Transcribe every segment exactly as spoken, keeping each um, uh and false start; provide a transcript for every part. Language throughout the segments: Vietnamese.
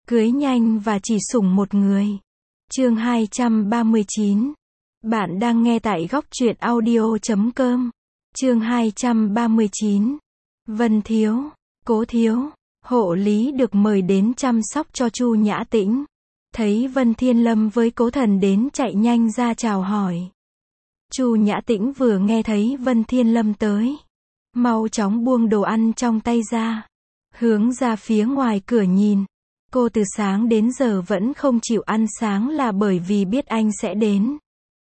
Cưới nhanh và chỉ sủng một người. Chương hai trăm ba mươi chín. Bạn đang nghe tại góc truyện audio chấm com. Chương hai trăm ba mươi chín. Vân Thiếu, Cố Thiếu, hộ lý được mời đến chăm sóc cho Chu Nhã Tĩnh. Thấy Vân Thiên Lâm với Cố Thần đến chạy nhanh ra chào hỏi. Chu Nhã Tĩnh vừa nghe thấy Vân Thiên Lâm tới, mau chóng buông đồ ăn trong tay ra, hướng ra phía ngoài cửa nhìn. Cô từ sáng đến giờ vẫn không chịu ăn sáng là bởi vì biết anh sẽ đến.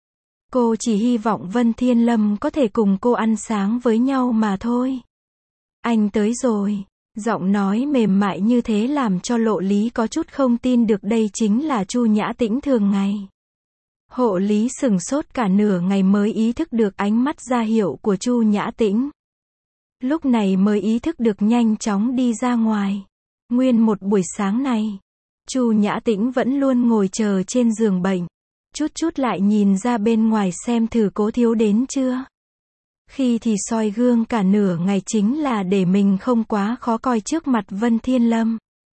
Cô chỉ hy vọng Vân Thiên Lâm có thể cùng cô ăn sáng với nhau mà thôi. Anh tới rồi. Giọng nói mềm mại như thế làm cho Lộ Lý có chút không tin được đây chính là Chu Nhã Tĩnh thường ngày. Hộ lý sửng sốt cả nửa ngày mới ý thức được ánh mắt ra hiệu của Chu Nhã Tĩnh. Lúc này mới ý thức được nhanh chóng đi ra ngoài. Nguyên một buổi sáng này, Chu Nhã Tĩnh vẫn luôn ngồi chờ trên giường bệnh, chút chút lại nhìn ra bên ngoài xem thử Cố Thiếu đến chưa. Khi thì soi gương cả nửa ngày chính là để mình không quá khó coi trước mặt Vân Thiên Lâm.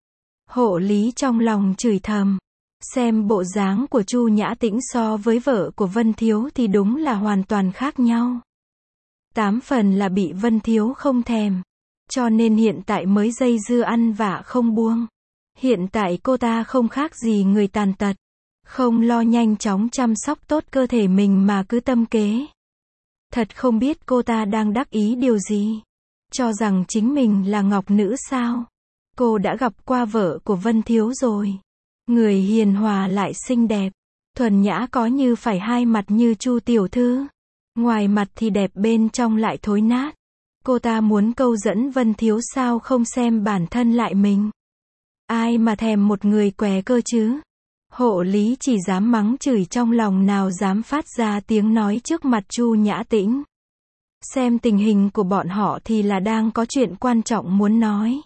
Hộ lý trong lòng chửi thầm, xem bộ dáng của Chu Nhã Tĩnh so với vợ của Vân Thiếu thì đúng là hoàn toàn khác nhau. Tám phần là bị Vân Thiếu không thèm, cho nên hiện tại mới dây dưa ăn vạ không buông. Hiện tại cô ta không khác gì người tàn tật, không lo nhanh chóng chăm sóc tốt cơ thể mình mà cứ tâm kế. Thật không biết cô ta đang đắc ý điều gì, cho rằng chính mình là ngọc nữ sao. Cô đã gặp qua vợ của Vân Thiếu rồi, người hiền hòa lại xinh đẹp, thuần nhã có như phải hai mặt như Chu tiểu thư, ngoài mặt thì đẹp bên trong lại thối nát. Cô ta muốn câu dẫn Vân Thiếu sao không xem bản thân lại mình. Ai mà thèm một người què cơ chứ. Hộ lý chỉ dám mắng chửi trong lòng nào dám phát ra tiếng nói trước mặt Chu Nhã Tĩnh. Xem tình hình của bọn họ thì là đang có chuyện quan trọng muốn nói.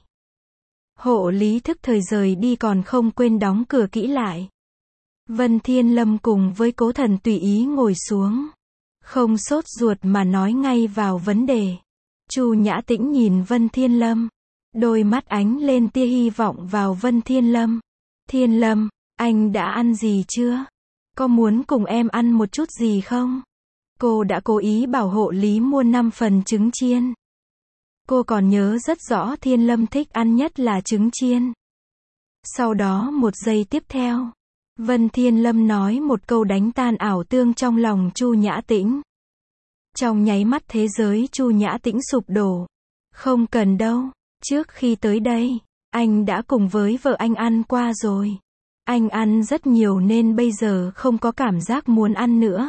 Hộ lý thức thời rời đi còn không quên đóng cửa kỹ lại. Vân Thiên Lâm cùng với Cố Thần tùy ý ngồi xuống, không sốt ruột mà nói ngay vào vấn đề. Chu Nhã Tĩnh nhìn Vân Thiên Lâm, đôi mắt ánh lên tia hy vọng vào Vân Thiên Lâm. Thiên Lâm, anh đã ăn gì chưa? Có muốn cùng em ăn một chút gì không? Cô đã cố ý bảo hộ lý mua năm phần trứng chiên. Cô còn nhớ rất rõ Thiên Lâm thích ăn nhất là trứng chiên. Sau đó một giây tiếp theo, Vân Thiên Lâm nói một câu đánh tan ảo tương trong lòng Chu Nhã Tĩnh. Trong nháy mắt thế giới Chu Nhã Tĩnh sụp đổ. Không cần đâu, trước khi tới đây, anh đã cùng với vợ anh ăn qua rồi. Anh ăn rất nhiều nên bây giờ không có cảm giác muốn ăn nữa.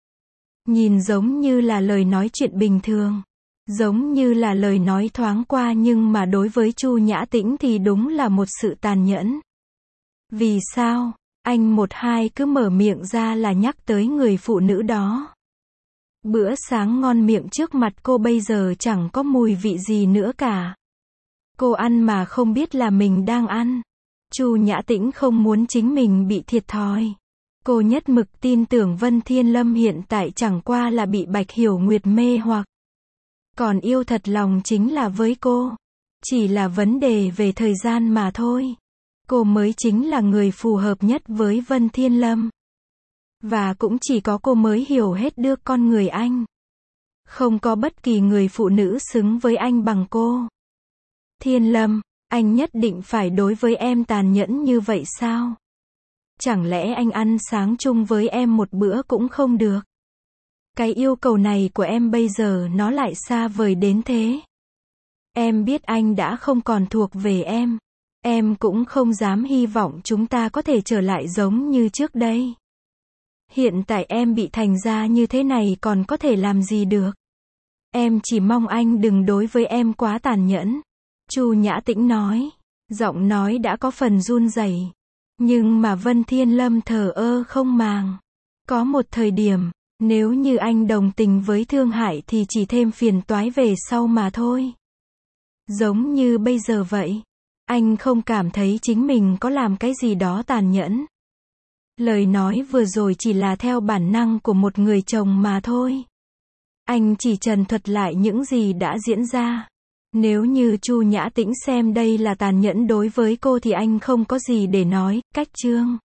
Nhìn giống như là lời nói chuyện bình thường, giống như là lời nói thoáng qua, nhưng mà đối với Chu Nhã Tĩnh thì đúng là một sự tàn nhẫn. Vì sao? Anh một hai cứ mở miệng ra là nhắc tới người phụ nữ đó. Bữa sáng ngon miệng trước mặt cô bây giờ chẳng có mùi vị gì nữa cả. Cô ăn mà không biết là mình đang ăn. Chu Nhã Tĩnh không muốn chính mình bị thiệt thòi. Cô nhất mực tin tưởng Vân Thiên Lâm hiện tại chẳng qua là bị Bạch Hiểu Nguyệt mê hoặc. Còn yêu thật lòng chính là với cô. Chỉ là vấn đề về thời gian mà thôi. Cô mới chính là người phù hợp nhất với Vân Thiên Lâm. Và cũng chỉ có cô mới hiểu hết được con người anh. Không có bất kỳ người phụ nữ xứng với anh bằng cô. Thiên Lâm, anh nhất định phải đối với em tàn nhẫn như vậy sao? Chẳng lẽ anh ăn sáng chung với em một bữa cũng không được? Cái yêu cầu này của em bây giờ nó lại xa vời đến thế. Em biết anh đã không còn thuộc về em. Em cũng không dám hy vọng chúng ta có thể trở lại giống như trước đây. Hiện tại em bị thành ra như thế này còn có thể làm gì được? Em chỉ mong anh đừng đối với em quá tàn nhẫn. Chu Nhã Tĩnh nói, giọng nói đã có phần run rẩy. Nhưng mà Vân Thiên Lâm thờ ơ không màng. Có một thời điểm, nếu như anh đồng tình với thương hại thì chỉ thêm phiền toái về sau mà thôi. Giống như bây giờ vậy. Anh không cảm thấy chính mình có làm cái gì đó tàn nhẫn. Lời nói vừa rồi chỉ là theo bản năng của một người chồng mà thôi. Anh chỉ trần thuật lại những gì đã diễn ra. Nếu như Chu Nhã Tĩnh xem đây là tàn nhẫn đối với cô thì anh không có gì để nói, cách chương.